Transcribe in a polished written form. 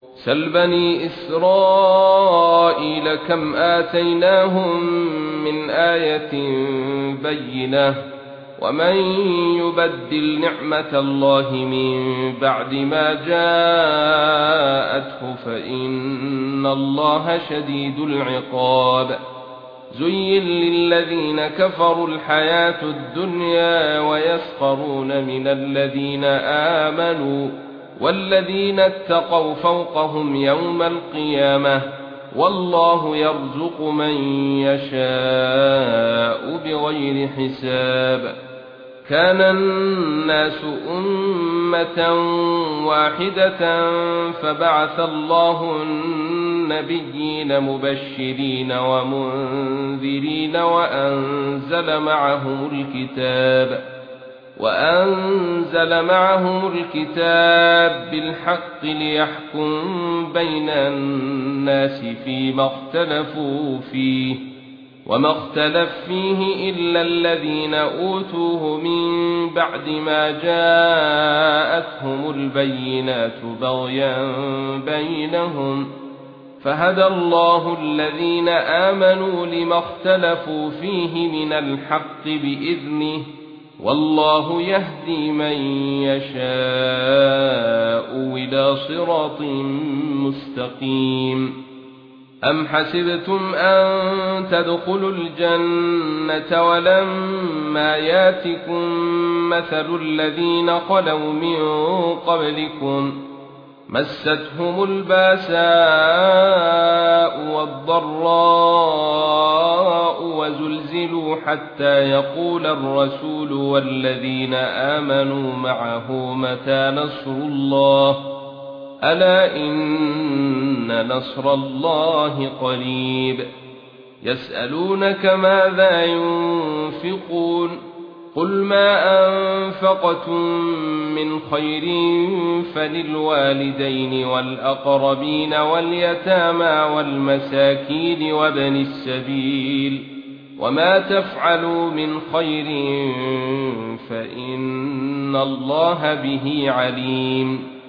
سل بني إسرائيل كم آتيناهم من آية بينة ومن يبدل نعمة الله من بعد ما جاءته فإن الله شديد العقاب. زين للذين كفروا الحياة الدنيا ويسخرون من الذين آمنوا والذين اتقوا فوقهم يوم القيامة والله يرزق من يشاء بغير حساب. كان الناس أمة واحدة فبعث الله النبيين مبشرين ومنذرين وأنزل معهم الكتاب بالحق ليحكم بين الناس فيما اختلفوا فيه وما اختلف فيه إلا الذين أوتوه من بعد ما جاءتهم البينات بغيا بينهم فهدى الله الذين آمنوا لما اختلفوا فيه من الحق بإذنه والله يهدي من يشاء إلى صراط مستقيم. أم حسبتم أن تدخلوا الجنة ولما ياتكم مثل الذين خلوا من قبلكم مستهم الباساء والضراء وزلزلوا حتى يقول الرسول والذين آمنوا معه متى نصر الله ألا إن نصر الله قريب. يسألونك ماذا ينفقون قل ما أنفقتم من خير فللوالدين والأقربين واليتامى والمساكين وابن السبيل وما تفعلوا من خير فإن الله به عليم.